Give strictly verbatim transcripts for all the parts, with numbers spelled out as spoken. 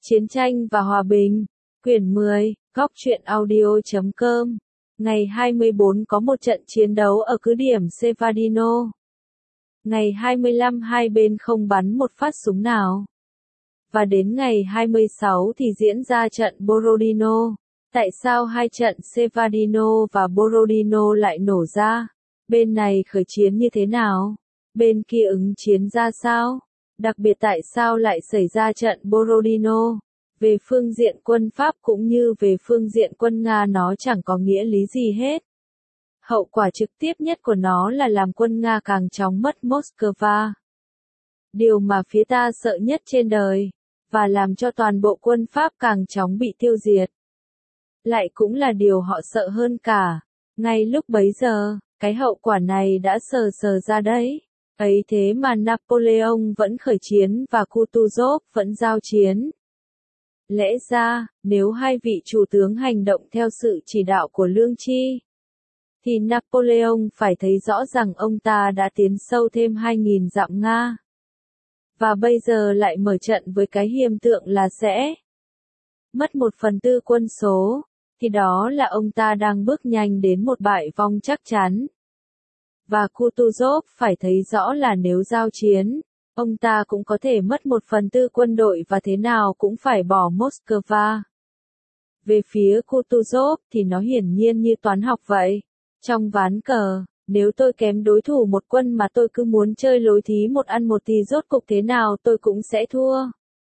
Chiến tranh và hòa bình. Quyển mười, góc truyện audio chấm com. Ngày hai mươi bốn có một trận chiến đấu ở cứ điểm Sevardino. Ngày hai mươi lăm hai bên không bắn một phát súng nào. Và đến ngày hai mươi sáu thì diễn ra trận Borodino. Tại sao hai trận Sevardino và Borodino lại nổ ra? Bên này khởi chiến như thế nào? Bên kia ứng chiến ra sao? Đặc biệt tại sao lại xảy ra trận Borodino? Về phương diện quân Pháp cũng như về phương diện quân Nga nó chẳng có nghĩa lý gì hết. Hậu quả trực tiếp nhất của nó là làm quân Nga càng chóng mất Moscow. Điều mà phía ta sợ nhất trên đời, và làm cho toàn bộ quân Pháp càng chóng bị tiêu diệt. Lại cũng là điều họ sợ hơn cả. Ngay lúc bấy giờ, cái hậu quả này đã sờ sờ ra đấy. Ấy thế mà Napoleon vẫn khởi chiến và Kutuzov vẫn giao chiến. Lẽ ra, nếu hai vị chủ tướng hành động theo sự chỉ đạo của Lương Chi, thì Napoleon phải thấy rõ rằng ông ta đã tiến sâu thêm hai nghìn dặm Nga. Và bây giờ lại mở trận với cái hiện tượng là sẽ mất một phần tư quân số, thì đó là ông ta đang bước nhanh đến một bại vong chắc chắn. Và Kutuzov phải thấy rõ là nếu giao chiến, ông ta cũng có thể mất một phần tư quân đội và thế nào cũng phải bỏ Moscow. Về phía Kutuzov thì nó hiển nhiên như toán học vậy. Trong ván cờ, nếu tôi kém đối thủ một quân mà tôi cứ muốn chơi lối thí một ăn một thì rốt cục thế nào tôi cũng sẽ thua.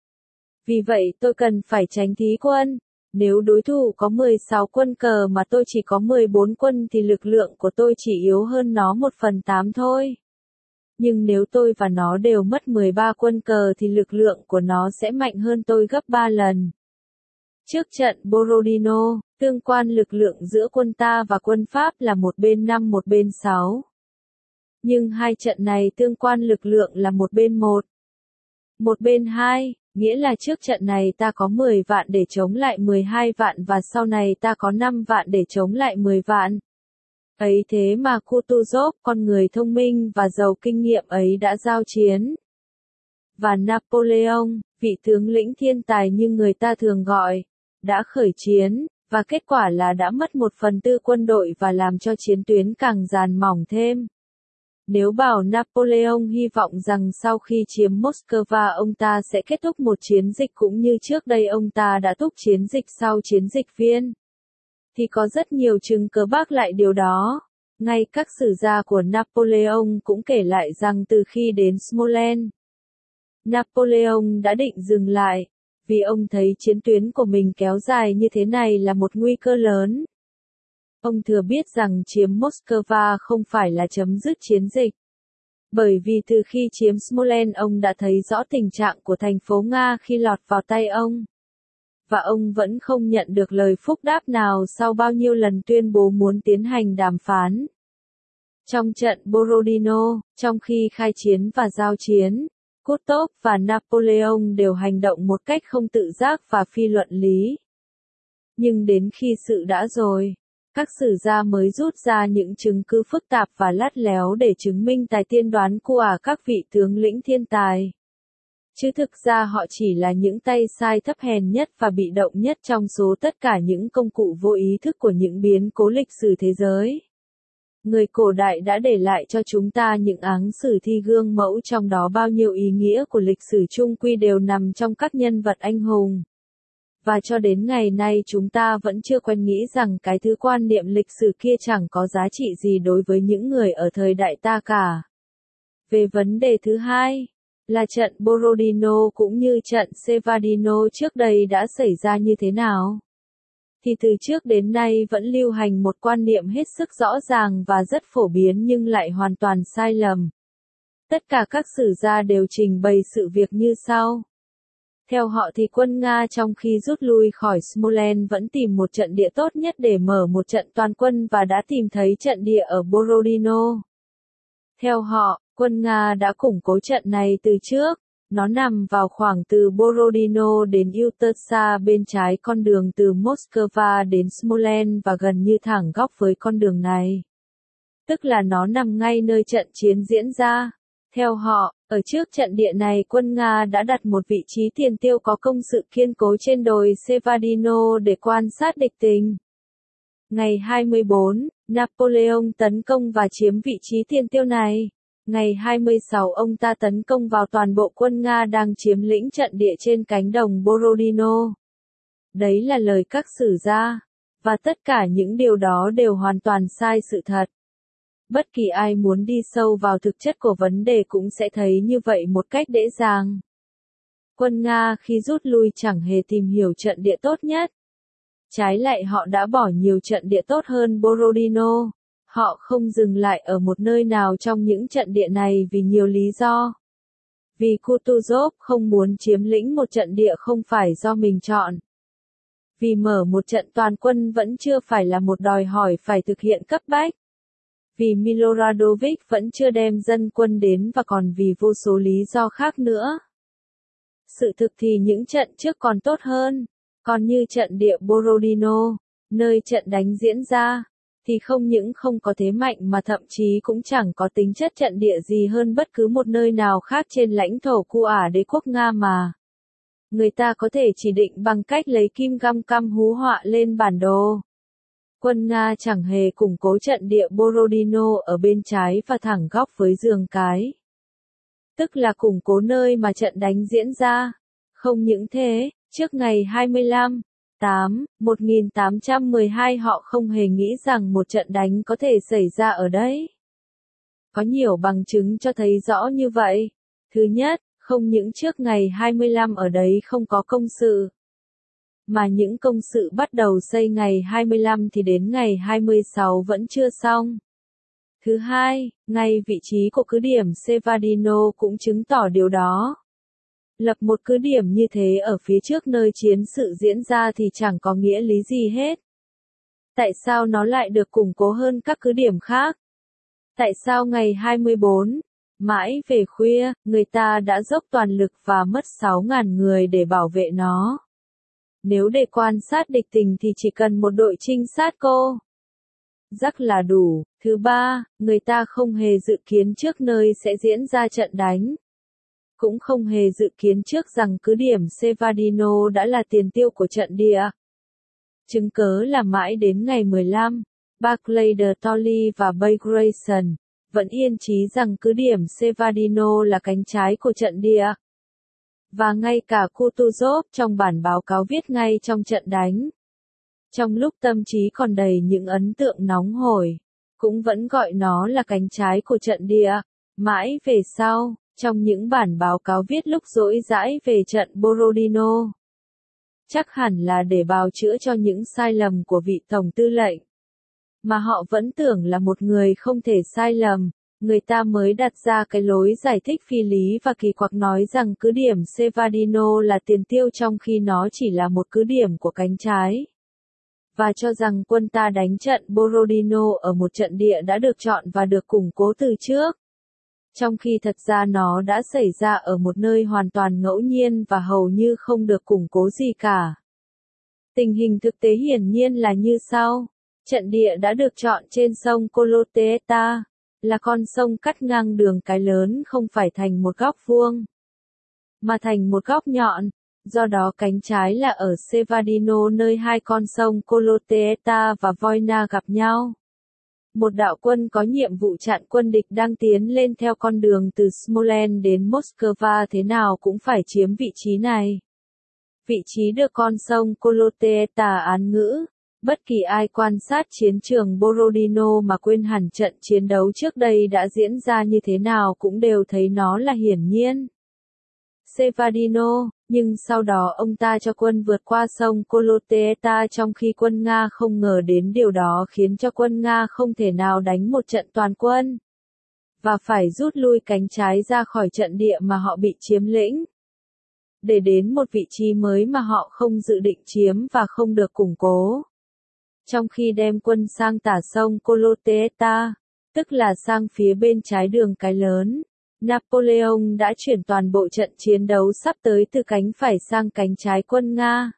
Vì vậy tôi cần phải tránh thí quân. Nếu đối thủ có mười sáu quân cờ mà tôi chỉ có mười bốn quân thì lực lượng của tôi chỉ yếu hơn nó một phần tám thôi. Nhưng nếu tôi và nó đều mất mười ba quân cờ thì lực lượng của nó sẽ mạnh hơn tôi gấp ba lần. Trước trận Borodino, tương quan lực lượng giữa quân ta và quân Pháp là một bên năm một bên sáu. Nhưng hai trận này tương quan lực lượng là một bên một. Một bên hai, nghĩa là trước trận này ta có mười vạn để chống lại mười hai vạn và sau này ta có năm vạn để chống lại mười vạn. Ấy thế mà Kutuzov, con người thông minh và giàu kinh nghiệm ấy đã giao chiến. Và Napoleon, vị tướng lĩnh thiên tài như người ta thường gọi, đã khởi chiến, và kết quả là đã mất một phần tư quân đội và làm cho chiến tuyến càng dàn mỏng thêm. Nếu bảo Napoleon hy vọng rằng sau khi chiếm Moscow ông ta sẽ kết thúc một chiến dịch cũng như trước đây ông ta đã thúc chiến dịch sau chiến dịch Viên, thì có rất nhiều chứng cớ bác lại điều đó. Ngay các sử gia của Napoleon cũng kể lại rằng từ khi đến Smolensk, Napoleon đã định dừng lại, vì ông thấy chiến tuyến của mình kéo dài như thế này là một nguy cơ lớn. Ông thừa biết rằng chiếm Moscow không phải là chấm dứt chiến dịch. Bởi vì từ khi chiếm Smolensk ông đã thấy rõ tình trạng của thành phố Nga khi lọt vào tay ông. Và ông vẫn không nhận được lời phúc đáp nào sau bao nhiêu lần tuyên bố muốn tiến hành đàm phán. Trong trận Borodino, trong khi khai chiến và giao chiến, Kutuzov và Napoleon đều hành động một cách không tự giác và phi luận lý. Nhưng đến khi sự đã rồi, các sử gia mới rút ra những chứng cứ phức tạp và lắt léo để chứng minh tài tiên đoán của các vị tướng lĩnh thiên tài. Chứ thực ra họ chỉ là những tay sai thấp hèn nhất và bị động nhất trong số tất cả những công cụ vô ý thức của những biến cố lịch sử thế giới. Người cổ đại đã để lại cho chúng ta những áng sử thi gương mẫu, trong đó bao nhiêu ý nghĩa của lịch sử chung quy đều nằm trong các nhân vật anh hùng. Và cho đến ngày nay chúng ta vẫn chưa quen nghĩ rằng cái thứ quan niệm lịch sử kia chẳng có giá trị gì đối với những người ở thời đại ta cả. Về vấn đề thứ hai, là trận Borodino cũng như trận Sevardino trước đây đã xảy ra như thế nào? Thì từ trước đến nay vẫn lưu hành một quan niệm hết sức rõ ràng và rất phổ biến nhưng lại hoàn toàn sai lầm. Tất cả các sử gia đều trình bày sự việc như sau. Theo họ thì quân Nga trong khi rút lui khỏi Smolensk vẫn tìm một trận địa tốt nhất để mở một trận toàn quân và đã tìm thấy trận địa ở Borodino. Theo họ, quân Nga đã củng cố trận này từ trước. Nó nằm vào khoảng từ Borodino đến Utsa bên trái con đường từ Moscow đến Smolensk và gần như thẳng góc với con đường này. Tức là nó nằm ngay nơi trận chiến diễn ra. Theo họ, Ở trước trận địa này quân Nga đã đặt một vị trí tiền tiêu có công sự kiên cố trên đồi Sevardino để quan sát địch tình. Ngày hai mươi bốn, Napoleon tấn công và chiếm vị trí tiền tiêu này. Ngày hai mươi sáu ông ta tấn công vào toàn bộ quân Nga đang chiếm lĩnh trận địa trên cánh đồng Borodino. Đấy là lời các sử gia. Và tất cả những điều đó đều hoàn toàn sai sự thật. Bất kỳ ai muốn đi sâu vào thực chất của vấn đề cũng sẽ thấy như vậy một cách dễ dàng. Quân Nga khi rút lui chẳng hề tìm hiểu trận địa tốt nhất. Trái lại họ đã bỏ nhiều trận địa tốt hơn Borodino. Họ không dừng lại ở một nơi nào trong những trận địa này vì nhiều lý do. Vì Kutuzov không muốn chiếm lĩnh một trận địa không phải do mình chọn. Vì mở một trận toàn quân vẫn chưa phải là một đòi hỏi phải thực hiện cấp bách. Vì Miloradovic vẫn chưa đem dân quân đến và còn vì vô số lý do khác nữa. Sự thực thì những trận trước còn tốt hơn. Còn như trận địa Borodino, nơi trận đánh diễn ra, thì không những không có thế mạnh mà thậm chí cũng chẳng có tính chất trận địa gì hơn bất cứ một nơi nào khác trên lãnh thổ của Ả đế quốc Nga mà. Người ta có thể chỉ định bằng cách lấy kim găm căm hú họa lên bản đồ. Quân Nga chẳng hề củng cố trận địa Borodino ở bên trái và thẳng góc với giường cái. Tức là củng cố nơi mà trận đánh diễn ra. Không những thế, trước ngày hai mươi lăm tháng tám, một nghìn tám trăm mười hai họ không hề nghĩ rằng một trận đánh có thể xảy ra ở đấy. Có nhiều bằng chứng cho thấy rõ như vậy. Thứ nhất, không những trước ngày hai mươi lăm ở đấy không có công sự, mà những công sự bắt đầu xây ngày hai mươi lăm thì đến ngày hai mươi sáu vẫn chưa xong. Thứ hai, ngay vị trí của cứ điểm Sevardino cũng chứng tỏ điều đó. Lập một cứ điểm như thế ở phía trước nơi chiến sự diễn ra thì chẳng có nghĩa lý gì hết. Tại sao nó lại được củng cố hơn các cứ điểm khác? Tại sao ngày hai mươi bốn, mãi về khuya, người ta đã dốc toàn lực và mất sáu nghìn người để bảo vệ nó? Nếu để quan sát địch tình thì chỉ cần một đội trinh sát cô rắc là đủ. Thứ ba, người ta không hề dự kiến trước nơi sẽ diễn ra trận đánh. Cũng không hề dự kiến trước rằng cứ điểm Sevardino đã là tiền tiêu của trận địa. Chứng cớ là mãi đến ngày mười lăm, Barclay de Tolly và Bagration vẫn yên chí rằng cứ điểm Sevardino là cánh trái của trận địa. Và ngay cả Kutuzov trong bản báo cáo viết ngay trong trận đánh, trong lúc tâm trí còn đầy những ấn tượng nóng hổi, cũng vẫn gọi nó là cánh trái của trận địa. Mãi về sau, trong những bản báo cáo viết lúc rỗi rãi về trận Borodino, chắc hẳn là để bào chữa cho những sai lầm của vị tổng tư lệnh, mà họ vẫn tưởng là một người không thể sai lầm, người ta mới đặt ra cái lối giải thích phi lý và kỳ quặc nói rằng cứ điểm Sevardino là tiền tiêu trong khi nó chỉ là một cứ điểm của cánh trái. Và cho rằng quân ta đánh trận Borodino ở một trận địa đã được chọn và được củng cố từ trước. Trong khi thật ra nó đã xảy ra ở một nơi hoàn toàn ngẫu nhiên và hầu như không được củng cố gì cả. Tình hình thực tế hiển nhiên là như sau. Trận địa đã được chọn trên sông Koloteta, là con sông cắt ngang đường cái lớn không phải thành một góc vuông, mà thành một góc nhọn. Do đó cánh trái là ở Sevardino nơi hai con sông Koloteta và Voina gặp nhau. Một đạo quân có nhiệm vụ chặn quân địch đang tiến lên theo con đường từ Smolensk đến Moscow thế nào cũng phải chiếm vị trí này. Vị trí được con sông Koloteta án ngữ. Bất kỳ ai quan sát chiến trường Borodino mà quên hẳn trận chiến đấu trước đây đã diễn ra như thế nào cũng đều thấy nó là hiển nhiên. Sevardino, nhưng sau đó ông ta cho quân vượt qua sông Koloteta trong khi quân Nga không ngờ đến điều đó khiến cho quân Nga không thể nào đánh một trận toàn quân, và phải rút lui cánh trái ra khỏi trận địa mà họ bị chiếm lĩnh, để đến một vị trí mới mà họ không dự định chiếm và không được củng cố. Trong khi đem quân sang tả sông Koloteta, tức là sang phía bên trái đường cái lớn, Napoleon đã chuyển toàn bộ trận chiến đấu sắp tới từ cánh phải sang cánh trái quân Nga,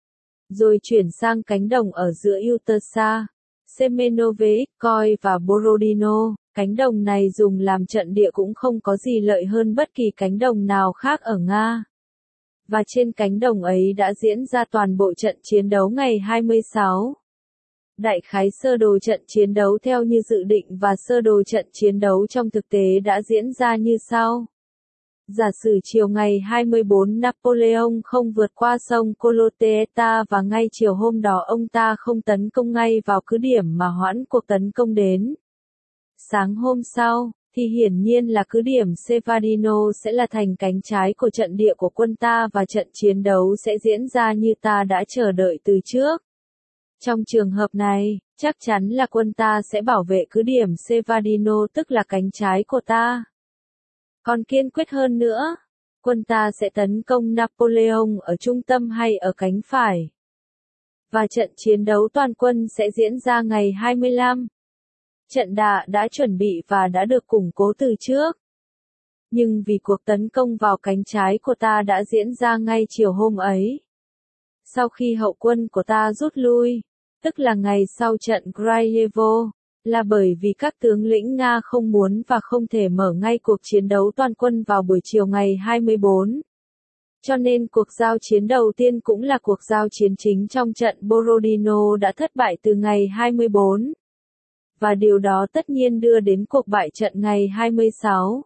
rồi chuyển sang cánh đồng ở giữa Utersa, Semenovic, Koi và Borodino, Cánh đồng này dùng làm trận địa cũng không có gì lợi hơn bất kỳ cánh đồng nào khác ở Nga. Và trên cánh đồng ấy đã diễn ra toàn bộ trận chiến đấu ngày hai mươi sáu. Đại khái sơ đồ trận chiến đấu theo như dự định và sơ đồ trận chiến đấu trong thực tế đã diễn ra như sau. Giả sử chiều ngày hai mươi bốn Napoleon không vượt qua sông Coloteeta và ngay chiều hôm đó ông ta không tấn công ngay vào cứ điểm mà hoãn cuộc tấn công đến. Sáng hôm sau, thì hiển nhiên là cứ điểm Sevardino sẽ là thành cánh trái của trận địa của quân ta và trận chiến đấu sẽ diễn ra như ta đã chờ đợi từ trước. Trong trường hợp này, chắc chắn là quân ta sẽ bảo vệ cứ điểm Sevardino tức là cánh trái của ta. Còn kiên quyết hơn nữa, quân ta sẽ tấn công Napoleon ở trung tâm hay ở cánh phải. Và trận chiến đấu toàn quân sẽ diễn ra ngày hai mươi lăm. Trận đạ đã chuẩn bị và đã được củng cố từ trước. Nhưng vì cuộc tấn công vào cánh trái của ta đã diễn ra ngay chiều hôm ấy. Sau khi hậu quân của ta rút lui, tức là ngày sau trận Grajevo, là bởi vì các tướng lĩnh Nga không muốn và không thể mở ngay cuộc chiến đấu toàn quân vào buổi chiều ngày hai mươi bốn. Cho nên cuộc giao chiến đầu tiên cũng là cuộc giao chiến chính trong trận Borodino đã thất bại từ ngày hai mươi bốn. Và điều đó tất nhiên đưa đến cuộc bại trận ngày hai mươi sáu.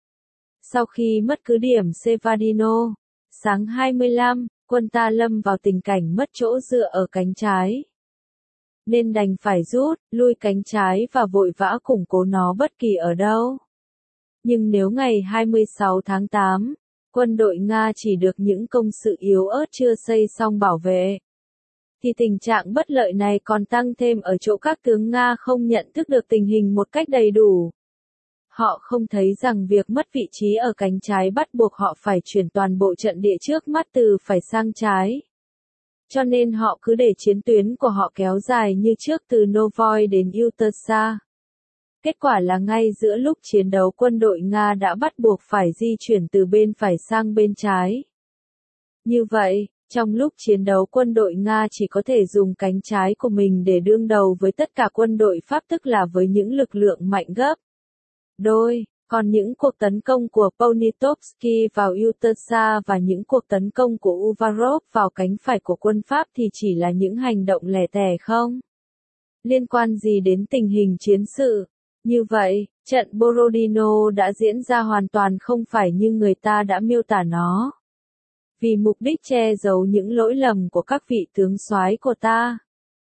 Sau khi mất cứ điểm Sevardino, sáng hai mươi lăm, quân ta lâm vào tình cảnh mất chỗ dựa ở cánh trái. Nên đành phải rút, lui cánh trái và vội vã củng cố nó bất kỳ ở đâu. Nhưng nếu ngày hai mươi sáu tháng tám, quân đội Nga chỉ được những công sự yếu ớt chưa xây xong bảo vệ, thì tình trạng bất lợi này còn tăng thêm ở chỗ các tướng Nga không nhận thức được tình hình một cách đầy đủ. Họ không thấy rằng việc mất vị trí ở cánh trái bắt buộc họ phải chuyển toàn bộ trận địa trước mắt từ phải sang trái. Cho nên họ cứ để chiến tuyến của họ kéo dài như trước từ Novoy đến Utersa. Kết quả là ngay giữa lúc chiến đấu quân đội Nga đã bắt buộc phải di chuyển từ bên phải sang bên trái. Như vậy, trong lúc chiến đấu quân đội Nga chỉ có thể dùng cánh trái của mình để đương đầu với tất cả quân đội Pháp tức là với những lực lượng mạnh gấp đôi. Còn những cuộc tấn công của Poniatowski vào Utersa và những cuộc tấn công của Uvarov vào cánh phải của quân Pháp thì chỉ là những hành động lẻ tẻ không liên quan gì đến tình hình chiến sự. Như vậy, trận Borodino đã diễn ra hoàn toàn không phải như người ta đã miêu tả nó. Vì mục đích che giấu những lỗi lầm của các vị tướng soái của ta.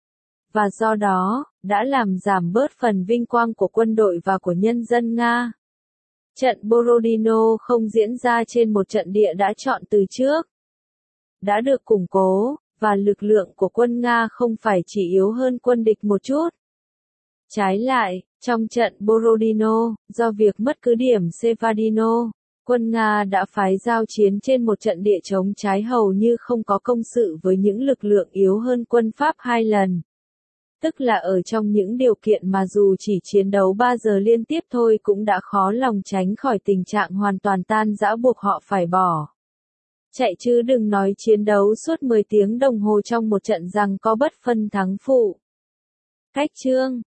Và do đó, đã làm giảm bớt phần vinh quang của quân đội và của nhân dân Nga. Trận Borodino không diễn ra trên một trận địa đã chọn từ trước. Đã được củng cố, và lực lượng của quân Nga không phải chỉ yếu hơn quân địch một chút. Trái lại, trong trận Borodino, do việc mất cứ điểm Sevardino, quân Nga đã phái giao chiến trên một trận địa chống trái hầu như không có công sự với những lực lượng yếu hơn quân Pháp hai lần. Tức là ở trong những điều kiện mà dù chỉ chiến đấu ba giờ liên tiếp thôi cũng đã khó lòng tránh khỏi tình trạng hoàn toàn tan rã buộc họ phải bỏ chạy chứ đừng nói chiến đấu suốt mười tiếng đồng hồ trong một trận giằng co bất phân thắng phụ. Cách chương